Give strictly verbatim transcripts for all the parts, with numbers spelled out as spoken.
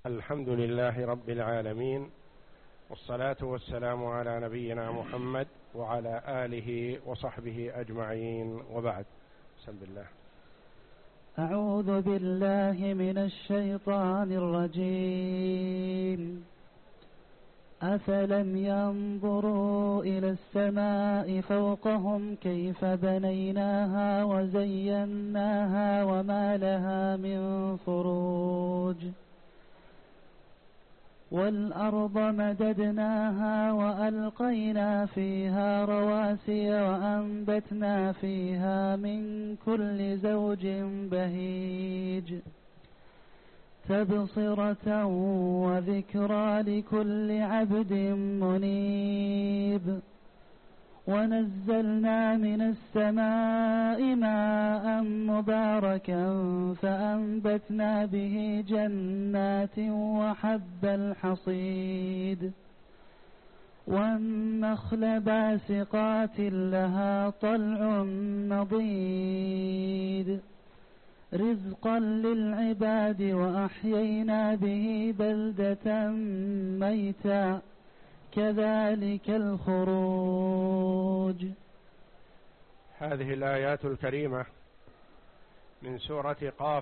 الحمد لله رب العالمين، والصلاة والسلام على نبينا محمد وعلى آله وصحبه أجمعين، وبعد. بسم الله. أعوذ بالله من الشيطان الرجيم. أفلم ينظروا إلى السماء فوقهم كيف بنيناها وزيناها وما لها من فروج، والأرض مددناها وألقينا فيها رواسي وأنبتنا فيها من كل زوج بهيج، تبصرة وذكرى لكل عبد منيب. ونزلنا من السماء ماء مباركا فأنبتنا به جنات وحب الحصيد، والنخل باسقات لها طلع نضيد، رزقا للعباد، وأحيينا به بلدة ميتا كذلك الخروج. هذه الآيات الكريمة من سورة قاف.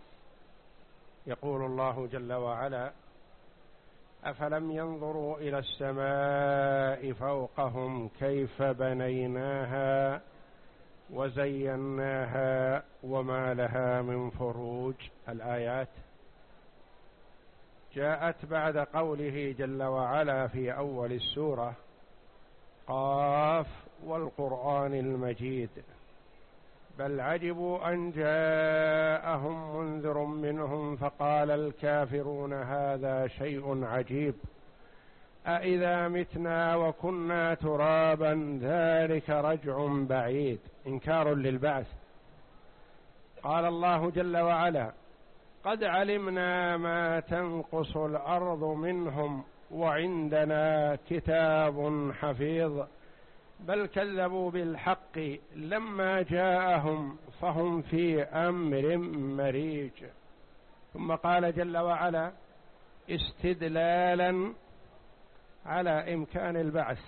يقول الله جل وعلا: أفلم ينظروا إلى السماء فوقهم كيف بنيناها وزيناها وما لها من فروج. الآيات جاءت بعد قوله جل وعلا في أول السورة: قاف والقرآن المجيد، بل عجبوا أن جاءهم منذر منهم فقال الكافرون هذا شيء عجيب، أإذا متنا وكنا ترابا ذلك رجع بعيد. إنكار للبعث. قال الله جل وعلا: قد علمنا ما تنقص الأرض منهم وعندنا كتاب حفيظ، بل كذبوا بالحق لما جاءهم فهم في أمر مريج. ثم قال جل وعلا استدلالا على إمكان البعث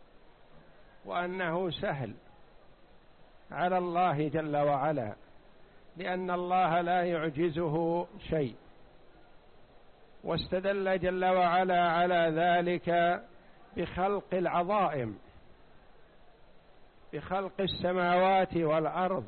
وأنه سهل على الله جل وعلا، لأن الله لا يعجزه شيء. واستدل جل وعلا على ذلك بخلق العظائم، بخلق السماوات والأرض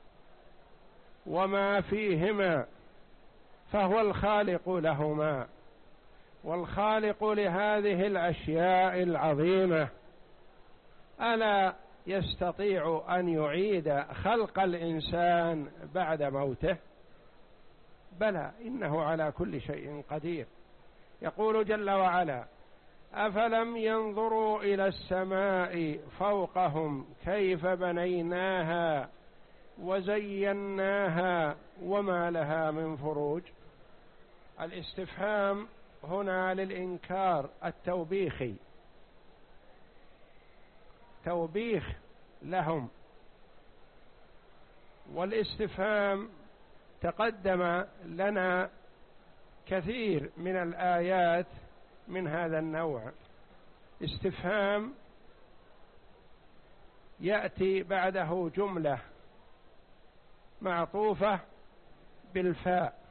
وما فيهما، فهو الخالق لهما والخالق لهذه الأشياء العظيمة. ألا يستطيع أن يعيد خلق الإنسان بعد موته؟ بلى، إنه على كل شيء قدير. يقول جل وعلا: أفلم ينظروا إلى السماء فوقهم كيف بنيناها وزيناها وما لها من فروج. الاستفهام هنا للإنكار التوبيخي، توبيخ لهم. والاستفهام تقدم لنا كثير من الآيات من هذا النوع. استفهام يأتي بعده جملة معطوفة بالفاء،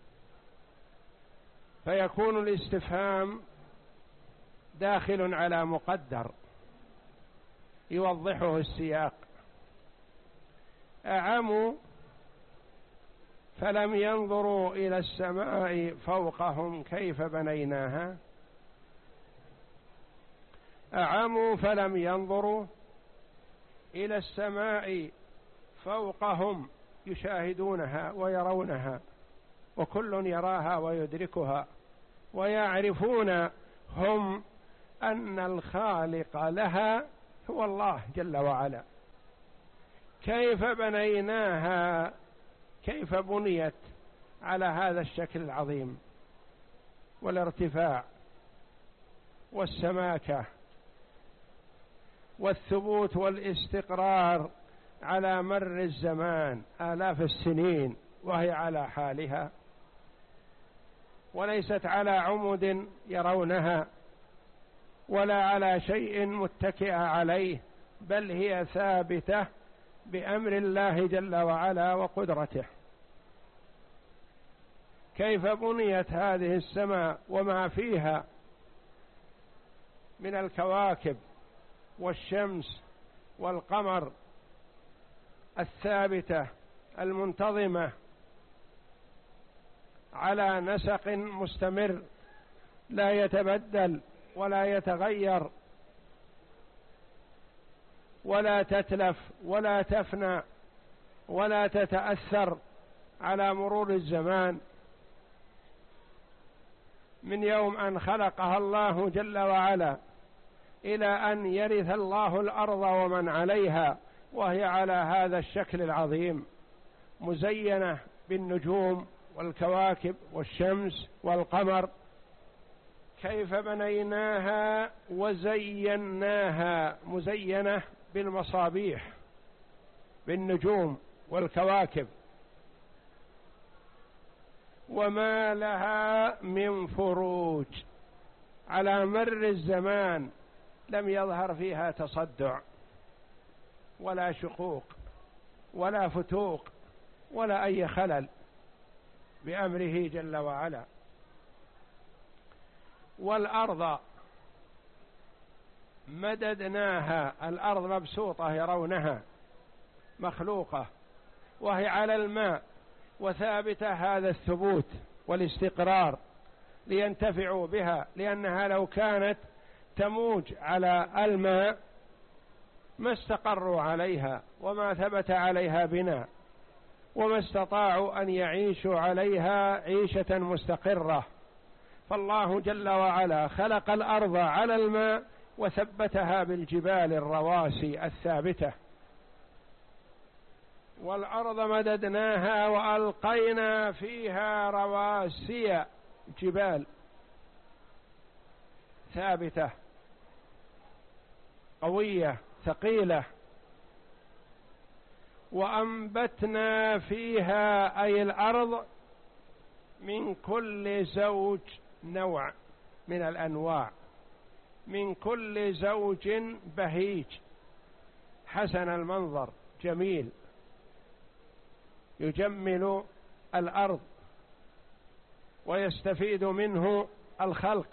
فيكون الاستفهام داخل على مقدر يوضحه السياق. أعموا فلم ينظروا إلى السماء فوقهم كيف بنيناها. أعموا فلم ينظروا إلى السماء فوقهم، يشاهدونها ويرونها، وكل يراها ويدركها، ويعرفون هم أن الخالق لها هو الله جل وعلا. كيف بنيناها، كيف بنيت على هذا الشكل العظيم والارتفاع والسماكة والثبوت والاستقرار على مر الزمان آلاف السنين وهي على حالها. وليست على عمود يرونها ولا على شيء متكئة عليه، بل هي ثابتة بأمر الله جل وعلا وقدرته. كيف بنيت هذه السماء وما فيها من الكواكب والشمس والقمر الثابتة المنتظمة على نسق مستمر لا يتبدل ولا يتغير ولا تتلف ولا تفنى ولا تتأثر على مرور الزمان، من يوم أن خلقها الله جل وعلا إلى أن يرث الله الأرض ومن عليها، وهي على هذا الشكل العظيم مزينة بالنجوم والكواكب والشمس والقمر. كيف بنيناها وزيناها، مزينة بالمصابيح بالنجوم والكواكب، وما لها من فروج، على مر الزمان لم يظهر فيها تصدع ولا شقوق ولا فتوق ولا أي خلل بأمره جل وعلا. والأرض مددناها، الأرض مبسوطة يرونها مخلوقة وهي على الماء وثابتة هذا الثبوت والاستقرار لينتفعوا بها، لأنها لو كانت تموج على الماء ما استقروا عليها وما ثبت عليها بناء وما استطاعوا أن يعيشوا عليها عيشة مستقرة. فالله جل وعلا خلق الأرض على الماء وثبتها بالجبال الرواسي الثابتة. والأرض مددناها وألقينا فيها رواسي، جبال ثابتة قوية ثقيلة، وأنبتنا فيها أي الأرض من كل زوج نوع من الأنواع، من كل زوج بهيج حسن المنظر جميل يجمل الأرض ويستفيد منه الخلق،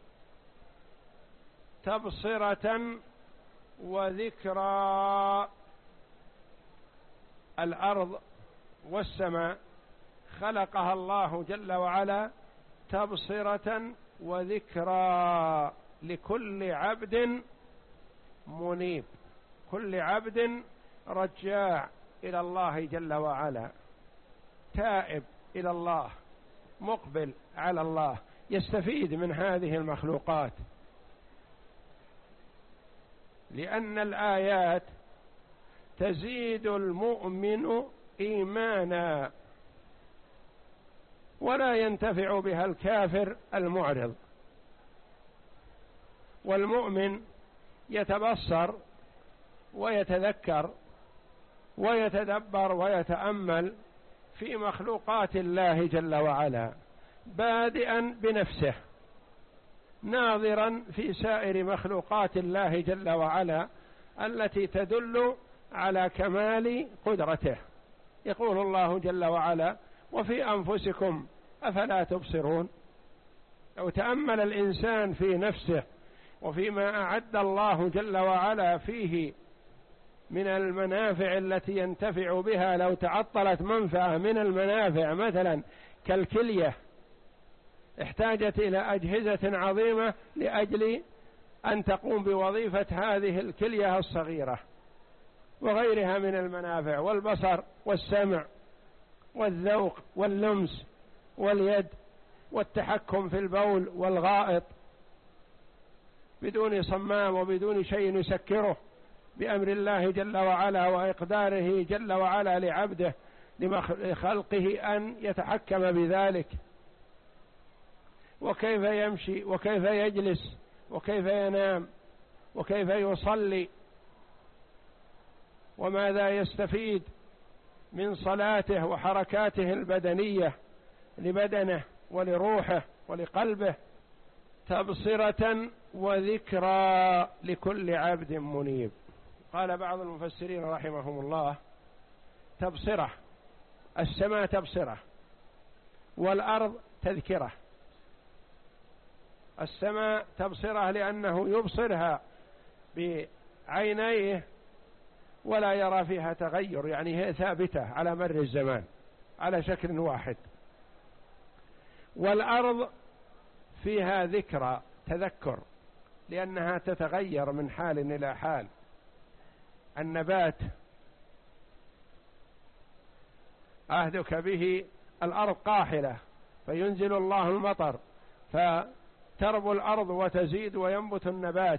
تبصرة وذكرى. الأرض والسماء خلقها الله جل وعلا تبصرة وذكرى لكل عبد منيب، كل عبد رجاع إلى الله جل وعلا، تائب إلى الله، مقبل على الله، يستفيد من هذه المخلوقات. لأن الآيات تزيد المؤمن إيمانا ولا ينتفع بها الكافر المعرض. والمؤمن يتبصر ويتذكر ويتدبر ويتأمل في مخلوقات الله جل وعلا، بادئا بنفسه، ناظرا في سائر مخلوقات الله جل وعلا التي تدل على كمال قدرته. يقول الله جل وعلا: وفي أنفسكم أفلا تبصرون. لو تأمل الإنسان في نفسه وفيما أعد الله جل وعلا فيه من المنافع التي ينتفع بها، لو تعطلت منفعة من المنافع مثلا كالكلية احتاجت إلى أجهزة عظيمة لأجل أن تقوم بوظيفة هذه الكلية الصغيرة، وغيرها من المنافع، والبصر والسمع والذوق واللمس واليد والتحكم في البول والغائط بدون صمام وبدون شيء يسكره، بأمر الله جل وعلا وإقداره جل وعلا لعبده لخلقه أن يتحكم بذلك. وكيف يمشي وكيف يجلس وكيف ينام وكيف يصلي، وماذا يستفيد من صلاته وحركاته البدنية لبدنه ولروحه ولقلبه، تبصرة وذكرى لكل عبد منيب. قال بعض المفسرين رحمهم الله: تبصرة، السماء تبصرة، والأرض تذكرة. السماء تبصرة لأنه يبصرها بعينيه ولا يرى فيها تغير، يعني هي ثابتة على مر الزمان على شكل واحد. والأرض فيها ذكرى، تذكر، لأنها تتغير من حال إلى حال. النبات عهدك به الأرض قاحلة فينزل الله المطر فتربو الأرض وتزيد وينبت النبات،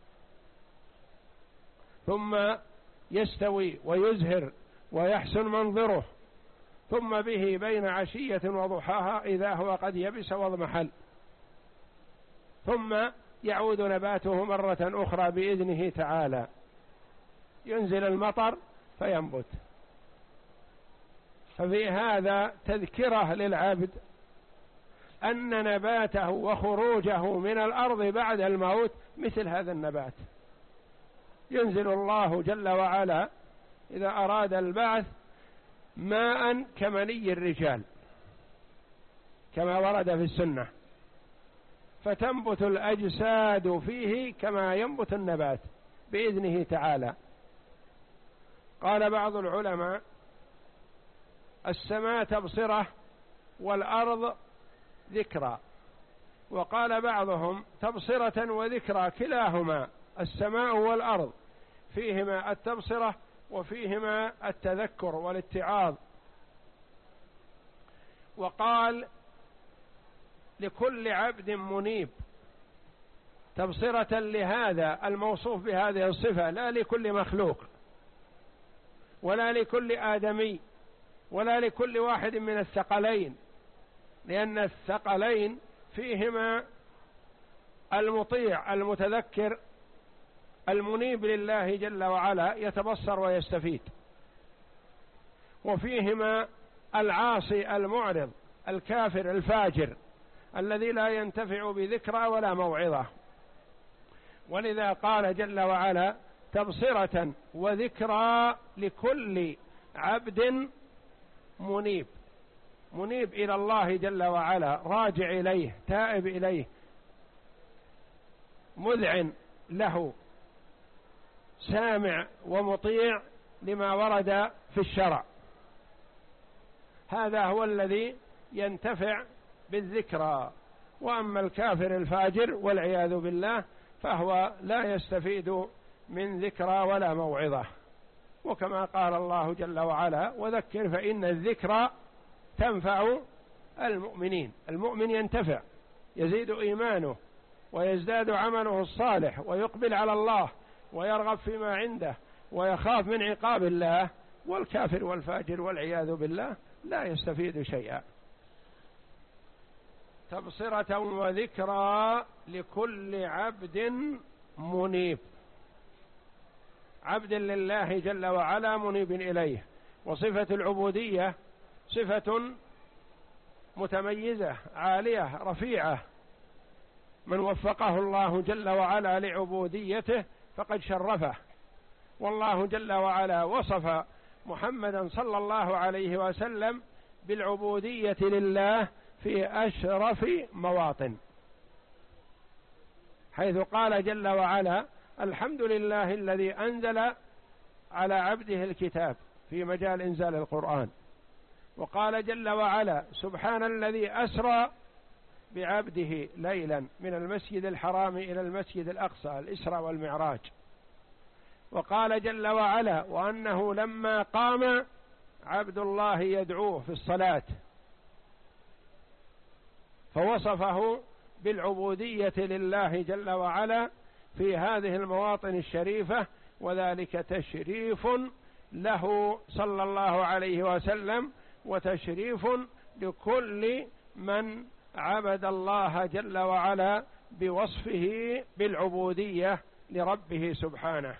ثم يستوي ويزهر ويحسن منظره، ثم به بين عشية وضحاها إذا هو قد يبس واضمحل، ثم يعود نباته مرة أخرى بإذنه تعالى، ينزل المطر فينبت. ففي هذا تذكرة للعبد أن نباته وخروجه من الأرض بعد الموت مثل هذا النبات. ينزل الله جل وعلا إذا أراد البعث ماء كمني الرجال كما ورد في السنة، فتنبت الأجساد فيه كما ينبت النبات بإذنه تعالى. قال بعض العلماء: السماء تبصرة والأرض ذكرى. وقال بعضهم: تبصرة وذكرى كلاهما، السماء والأرض فيهما التبصرة وفيهما التذكر والاتعاظ. وقال: لكل عبد منيب، تبصرة لهذا الموصوف بهذه الصفة، لا لكل مخلوق ولا لكل آدمي ولا لكل واحد من الثقلين، لأن الثقلين فيهما المطيع المتذكر المنيب لله جل وعلا يتبصر ويستفيد، وفيهما العاصي المعرض الكافر الفاجر الذي لا ينتفع بذكرى ولا موعظة. ولذا قال جل وعلا: تبصرة وذكرى لكل عبد منيب. منيب إلى الله جل وعلا، راجع إليه، تائب إليه، مذعن له، سامع ومطيع لما ورد في الشرع. هذا هو الذي ينتفع بالذكرى. وأما الكافر الفاجر والعياذ بالله فهو لا يستفيد من ذكرى ولا موعظة. وكما قال الله جل وعلا: وذكر فإن الذكرى تنفع المؤمنين. المؤمن ينتفع، يزيد إيمانه ويزداد عمله الصالح ويقبل على الله ويرغب فيما عنده ويخاف من عقاب الله. والكافر والفاجر والعياذ بالله لا يستفيد شيئا. تبصرة وذكرى لكل عبد منيب، عبد لله جل وعلا منيب إليه. وصفة العبودية صفة متميزة عالية رفيعة، من وفقه الله جل وعلا لعبوديته فقد شرفه. والله جل وعلا وصف محمدا صلى الله عليه وسلم بالعبودية لله في أشرف مواطن، حيث قال جل وعلا: الحمد لله الذي أنزل على عبده الكتاب في مجال إنزال القرآن. وقال جل وعلا: سبحان الذي أسرى بعبده ليلا من المسجد الحرام إلى المسجد الأقصى، الإسراء والمعراج. وقال جل وعلا: وأنه لما قام عبد الله يدعوه في الصلاة، فوصفه بالعبودية لله جل وعلا في هذه المواطن الشريفة، وذلك تشريف له صلى الله عليه وسلم وتشريف لكل من عبد الله جل وعلا بوصفه بالعبودية لربه سبحانه.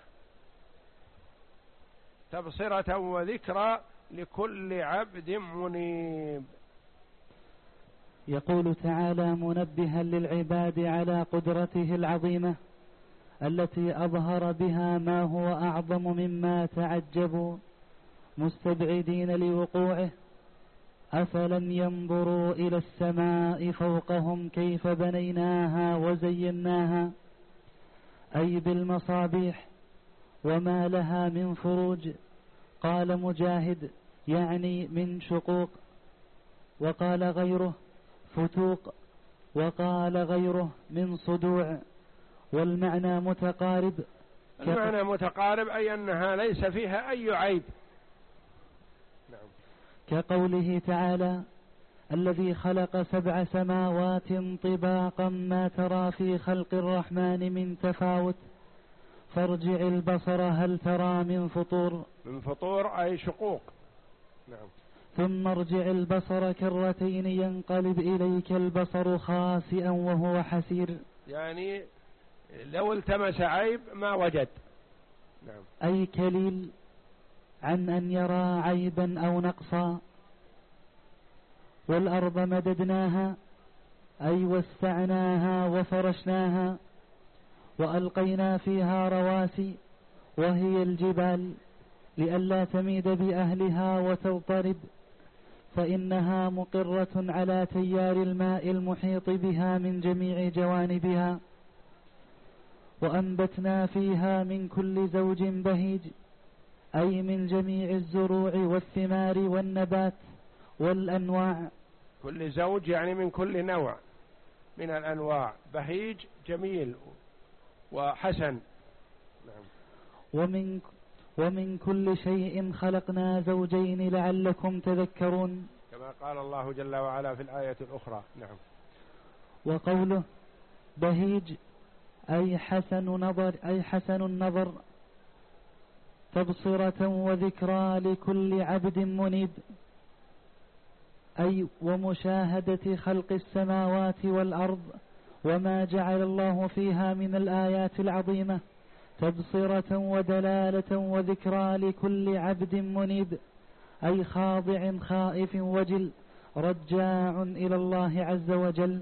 تبصرة وذكرى لكل عبد منيب. يقول تعالى منبها للعباد على قدرته العظيمة التي أظهر بها ما هو أعظم مما تعجبوا مستبعدين لوقوعه: أفلم ينظروا إلى السماء فوقهم كيف بنيناها وزيناها، أي بالمصابيح، وما لها من فروج. قال مجاهد: يعني من شقوق. وقال غيره: فتوق. وقال غيره: من صدوع. والمعنى متقارب. المعنى متقارب أي أنها ليس فيها أي عيب. نعم. كقوله تعالى: الذي خلق سبع سماوات طباقا ما ترى في خلق الرحمن من تفاوت فارجع البصر هل ترى من فطور. من فطور أي شقوق. نعم. ثم ارجع البصر كرتين ينقلب إليك البصر خاسئا وهو حسير، يعني لو التمس عيب ما وجد. نعم. أي كليل عن أن يرى عيبا أو نقصا. والأرض مددناها أي وسعناها وفرشناها وألقينا فيها رواسي وهي الجبال لئلا تميد بأهلها وتضطرب، فإنها مقرة على تيار الماء المحيط بها من جميع جوانبها. وأنبتنا فيها من كل زوج بهيج أي من جميع الزروع والثمار والنبات والأنواع. كل زوج يعني من كل نوع من الأنواع، بهيج جميل وحسن. نعم. ومن ومن كل شيء خلقنا زوجين لعلكم تذكرون، كما قال الله جل وعلا في الآية الأخرى. نعم. وقوله بهيج أي حسن نظر أي حسن النظر، تبصرة وذكرى لكل عبد منيب، أي ومشاهدة خلق السماوات والأرض وما جعل الله فيها من الآيات العظيمة تبصرة ودلالة وذكرى لكل عبد منيب، أي خاضع خائف وجل رجاع إلى الله عز وجل.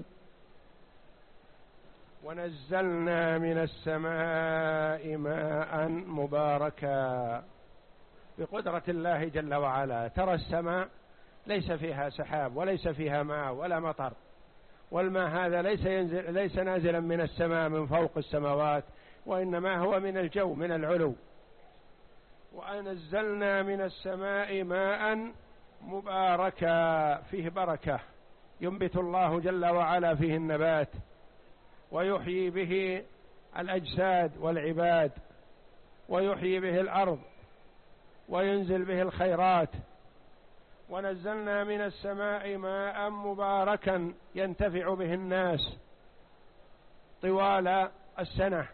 ونزلنا من السماء ماء مباركا، بقدرة الله جل وعلا. ترى السماء ليس فيها سحاب وليس فيها ماء ولا مطر، والماء هذا ليس ينزل ليس نازلا من السماء من فوق السماوات، وإنما هو من الجو من العلو. وأنزلنا من السماء ماء مباركا، فيه بركة، ينبت الله جل وعلا فيه النبات ويحيي به الأجساد والعباد، ويحيي به الأرض وينزل به الخيرات. ونزلنا من السماء ماء مباركا ينتفع به الناس طوال السنة،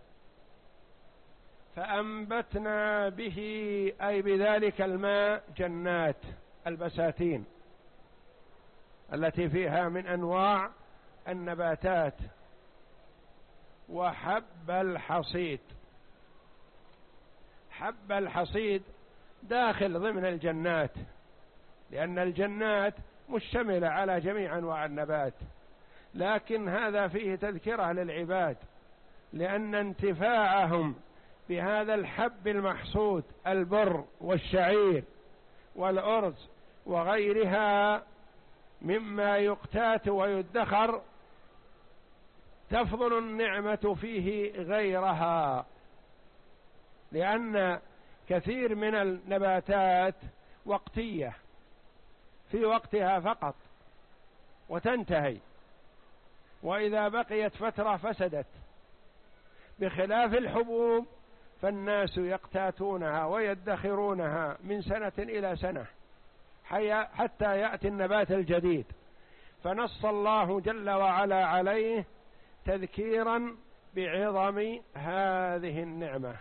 فأنبتنا به أي بذلك الماء جنات البساتين التي فيها من أنواع النباتات، وحب الحصيد. حب الحصيد داخل ضمن الجنات، لأن الجنات مشتملة على جميع أنواع النبات، لكن هذا فيه تذكرة للعباد، لأن انتفاعهم بهذا الحب المحصود البر والشعير والأرز وغيرها مما يقتات ويدخر تفضل النعمة فيه غيرها، لأن كثير من النباتات وقتية في وقتها فقط وتنتهي، وإذا بقيت فترة فسدت، بخلاف الحبوب فالناس يقتاتونها ويدخرونها من سنة إلى سنة حتى يأتي النبات الجديد. فنص الله جل وعلا عليه تذكيرا بعظم هذه النعمة.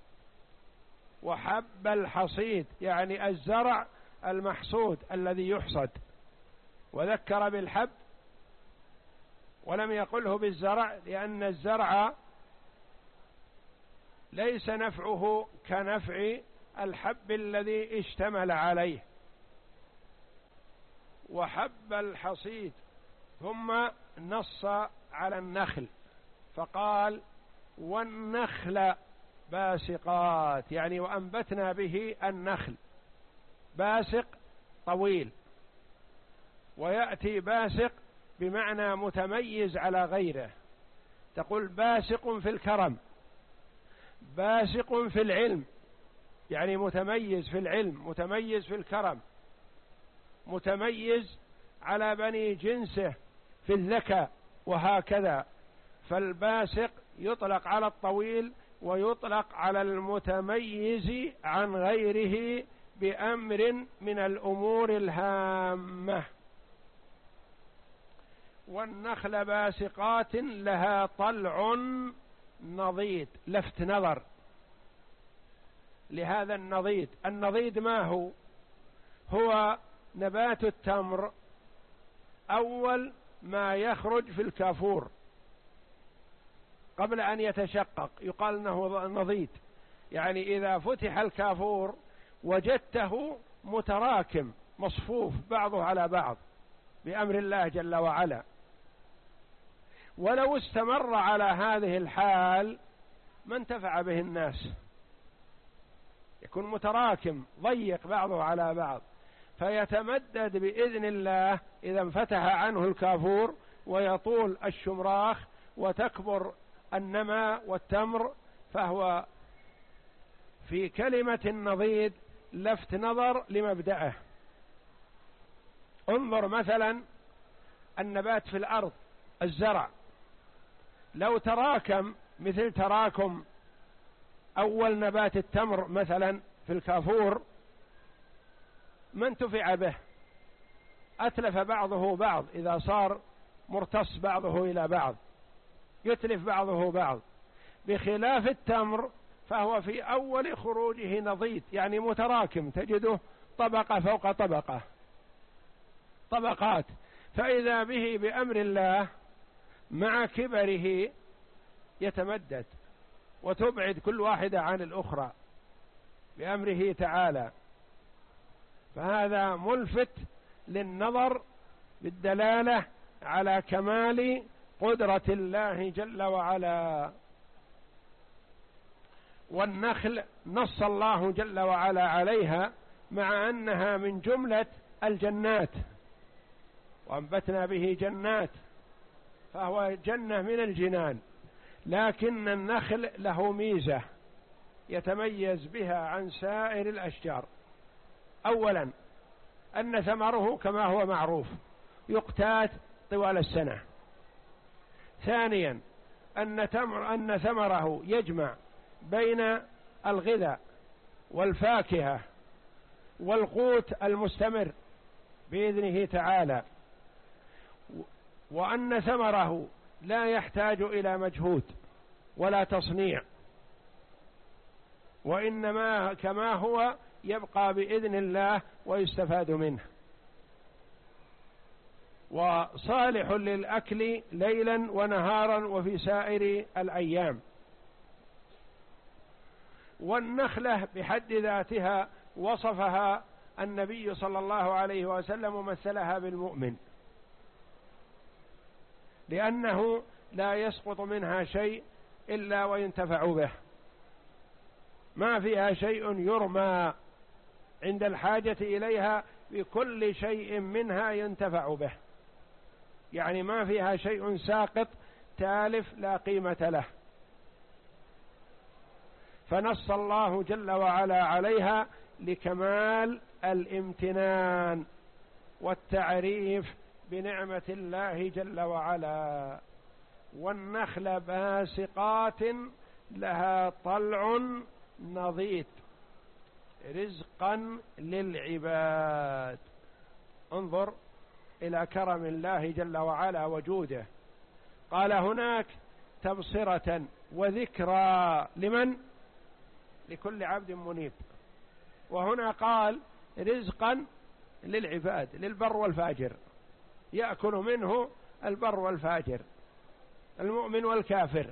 وحب الحصيد يعني الزرع المحصود الذي يحصد، وذكر بالحب ولم يقله بالزرع، لأن الزرع ليس نفعه كنفع الحب الذي اشتمل عليه. وحب الحصيد ثم نص على النخل فقال والنخل باسقات، يعني وأنبتنا به النخل. باسق طويل، ويأتي باسق بمعنى متميز على غيره، تقول باسق في الكرم، باسق في العلم، يعني متميز في العلم، متميز في الكرم، متميز على بني جنسه في الذكاء، وهكذا. فالباسق يطلق على الطويل ويطلق على المتميز عن غيره بأمر من الأمور الهامة. والنخل باسقات لها طلع نضيد، لفت نظر لهذا النضيد. النضيد ما هو؟ هو نبات التمر أول ما يخرج في الكافور قبل أن يتشقق، يقال أنه نضيد، يعني إذا فتح الكافور وجدته متراكم مصفوف بعضه على بعض بأمر الله جل وعلا. ولو استمر على هذه الحال ما انتفع به الناس، يكون متراكم ضيق بعضه على بعض، فيتمدد بإذن الله إذا انفتح عنه الكافور ويطول الشمراخ وتكبر النمى والتمر. فهو في كلمة النضيد لفت نظر لمبدأه. انظر مثلا النبات في الأرض، الزرع لو تراكم مثل تراكم أول نبات التمر مثلا في الكافور ما انتفع به، أتلف بعضه بعض، إذا صار مرتص بعضه إلى بعض يتلف بعضه بعض. بخلاف التمر فهو في أول خروجه نضيد، يعني متراكم، تجده طبقة فوق طبقة، طبقات، فإذا به بأمر الله مع كبره يتمدد وتبعد كل واحدة عن الأخرى بأمره تعالى. فهذا ملفت للنظر بالدلالة على كمال قدرة الله جل وعلا. والنخل نص الله جل وعلا عليها مع أنها من جملة الجنات، وأنبتنا به جنات، فهو جنة من الجنان، لكن النخل له ميزة يتميز بها عن سائر الأشجار. أولا أن ثمره كما هو معروف يقتات طوال السنة. ثانيا أن تمر أن ثمره يجمع بين الغذاء والفاكهة والقوت المستمر بإذنه تعالى، وأن ثمره لا يحتاج إلى مجهود ولا تصنيع، وإنما كما هو يبقى بإذن الله ويستفاد منه، وصالح للأكل ليلا ونهارا وفي سائر الأيام. والنخلة بحد ذاتها وصفها النبي صلى الله عليه وسلم ومثلها بالمؤمن، لأنه لا يسقط منها شيء إلا وينتفع به، ما فيها شيء يرمى، عند الحاجة إليها بكل شيء منها ينتفع به، يعني ما فيها شيء ساقط تالف لا قيمة له. فنص الله جل وعلا عليها لكمال الامتنان والتعريف بنعمة الله جل وعلا. والنخل باسقات لها طلع نضيد رزقا للعباد. انظر إلى كرم الله جل وعلا وجوده. قال هناك تبصرة وذكرى لمن؟ لكل عبد منيب. وهنا قال رزقا للعباد، للبر والفاجر، يأكل منه البر والفاجر، المؤمن والكافر،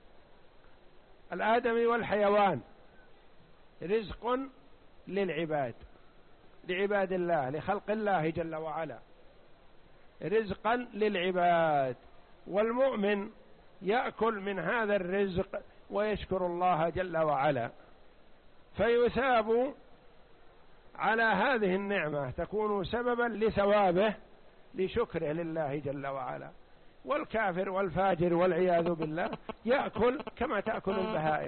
الآدمي والحيوان، رزق للعباد، لعباد الله، لخلق الله جل وعلا. رزقا للعباد، والمؤمن يأكل من هذا الرزق ويشكر الله جل وعلا، فيثاب على هذه النعمة، تكون سببا لثوابه لشكره لله جل وعلا. والكافر والفاجر والعياذ بالله يأكل كما تأكل البهائم،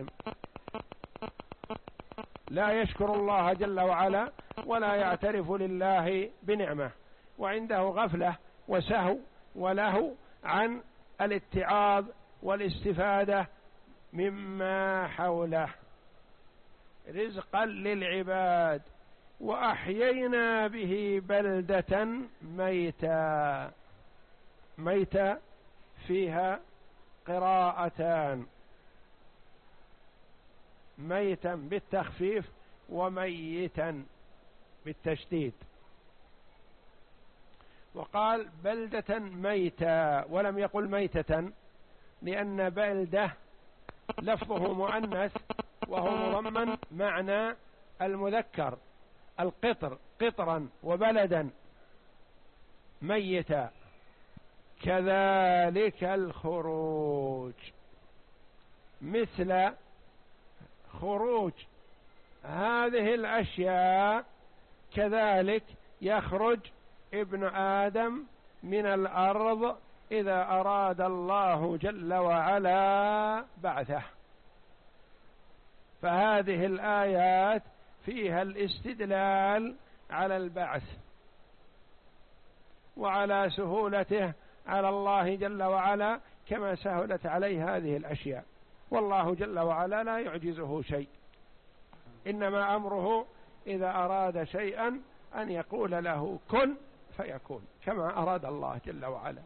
لا يشكر الله جل وعلا ولا يعترف لله بنعمة، وعنده غفلة وسهو ولهو عن الاتعاظ والاستفادة مما حوله. رزقا للعباد وأحيينا به بلدة ميتا. ميتا فيها قراءتان، ميتا بالتخفيف وميتا بالتشديد، وقال بلدة ميتا ولم يقل ميتة، لأن بلدة لفظه مؤنث وهو مضمن معنى المذكر القطر، قطرا وبلدا ميتا. كذلك الخروج، مثل خروج هذه الأشياء كذلك يخرج ابن آدم من الأرض إذا أراد الله جل وعلا بعثه. فهذه الآيات فيها الاستدلال على البعث وعلى سهولته على الله جل وعلا كما سهلت عليه هذه الأشياء، والله جل وعلا لا يعجزه شيء، إنما أمره إذا أراد شيئا أن يقول له كن فيكون كما أراد الله جل وعلا.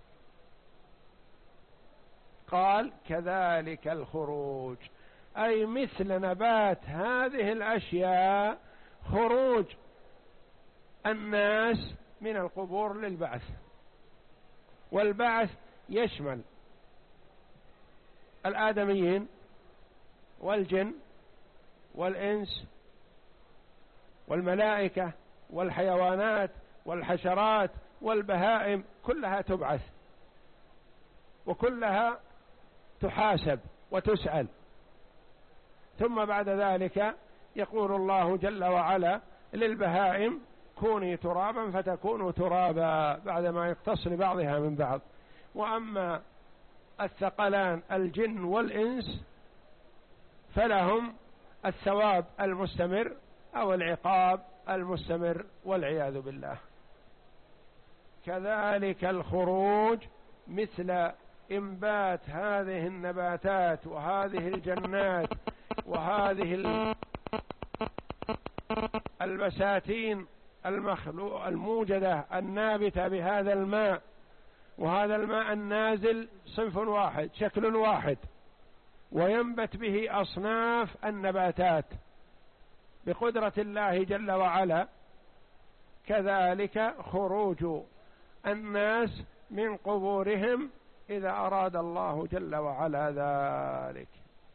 قال كذلك الخروج، أي مثل نبات هذه الأشياء خروج الناس من القبور للبعث. والبعث يشمل الآدميين والجن والإنس والملائكة والحيوانات والحشرات والبهائم، كلها تبعث وكلها تحاسب وتسأل. ثم بعد ذلك يقول الله جل وعلا للبهائم كوني ترابا فتكون ترابا بعدما يقتص لبعضها من بعض. وأما الثقلان الجن والإنس فلهم الثواب المستمر أو العقاب المستمر والعياذ بالله. كذلك الخروج مثل إنبات هذه النباتات وهذه الجنات وهذه البساتين المخلوق الموجدة النابتة بهذا الماء، وهذا الماء النازل صنف واحد شكل واحد، وينبت به أصناف النباتات بقدرة الله جل وعلا. كذلك خروج الناس من قبورهم إذا أراد الله جل وعلا ذلك.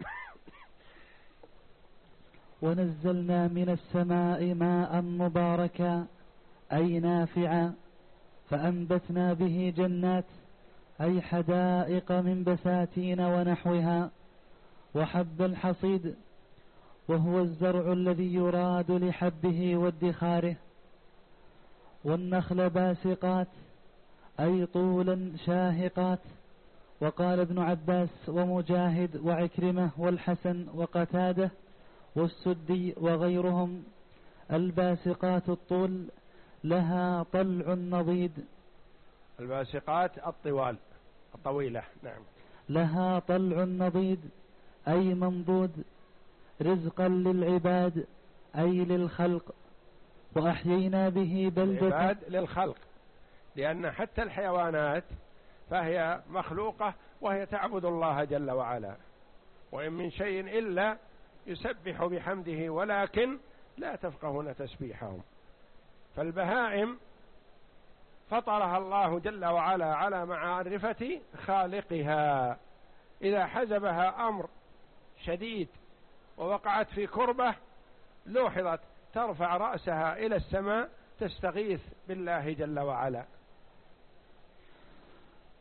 ونزلنا من السماء ماء مباركا أي نافعا فأنبتنا به جنات أي حدائق من بساتين ونحوها، وحب الحصيد وهو الزرع الذي يراد لحبه وادخاره، والنخل باسقات أي طولا شاهقات. وقال ابن عباس ومجاهد وعكرمة والحسن وقتاده والسدي وغيرهم الباسقات الطول لها طلع نضيد. الباسقات الطوال الطويلة، نعم. لها طلع نضيد أي منضود، رزقا للعباد أي للخلق. وأحيينا به بلدة العباد للخلق، لأن حتى الحيوانات فهي مخلوقة وهي تعبد الله جل وعلا، وإن من شيء إلا يسبح بحمده ولكن لا تفقهون تسبيحهم. فالبهائم فطرها الله جل وعلا على معرفة خالقها، إذا حزبها أمر شديد ووقعت في كربة لوحظت ترفع رأسها إلى السماء تستغيث بالله جل وعلا.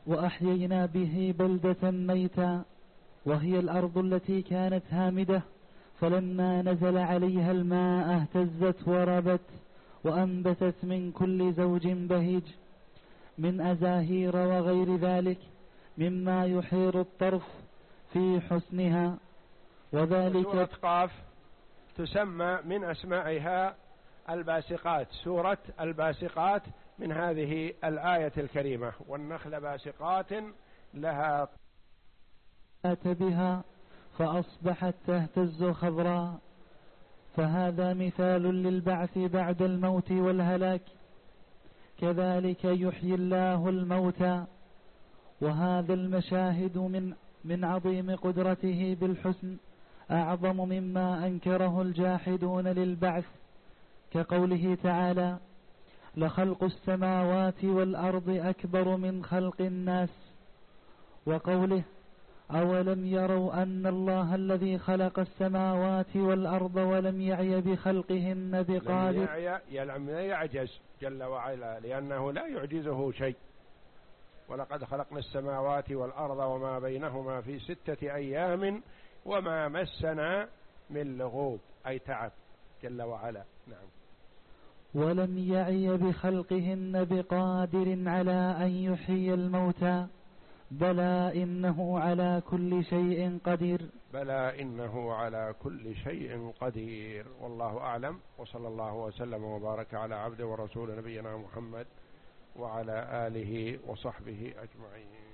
وأحيينا به بلدة ميتا وهي الأرض التي كانت هامدة فلما نزل عليها الماء اهتزت وربت وأنبتت من كل زوج بهيج من أزاهير وغير ذلك مما يحير الطرف في حسنها. وذلك سورة قاف تسمى من أسمائها الباسقات، سورة الباسقات من هذه الآية الكريمة، والنخل باسقات لها بها فأصبحت تهتز خضراء. فهذا مثال للبعث بعد الموت والهلاك. كذلك يحيي الله الموتى. وهذا المشاهد من من عظيم قدرته بالحسن أعظم مما أنكره الجاحدون للبعث، كقوله تعالى: لخلق السماوات والأرض أكبر من خلق الناس، وقوله: أولم يروا أن الله الذي خلق السماوات والأرض ولم يعي بخلقهن بقادر. لم يعجز جل وعلا، لأنه لا يعجزه شيء. ولقد خلقنا السماوات والأرض وما بينهما في ستة أيام وما مسنا من لغوب، أي تعب جل وعلا. نعم. ولم يعي بخلقهن بقادر على أن يحيي الموتى، بلى إنه على كل شيء قدير. بلى إنه على كل شيء قدير. والله أعلم، وصلى الله وسلم وبارك على عبده ورسول نبينا محمد وعلى آله وصحبه أجمعين.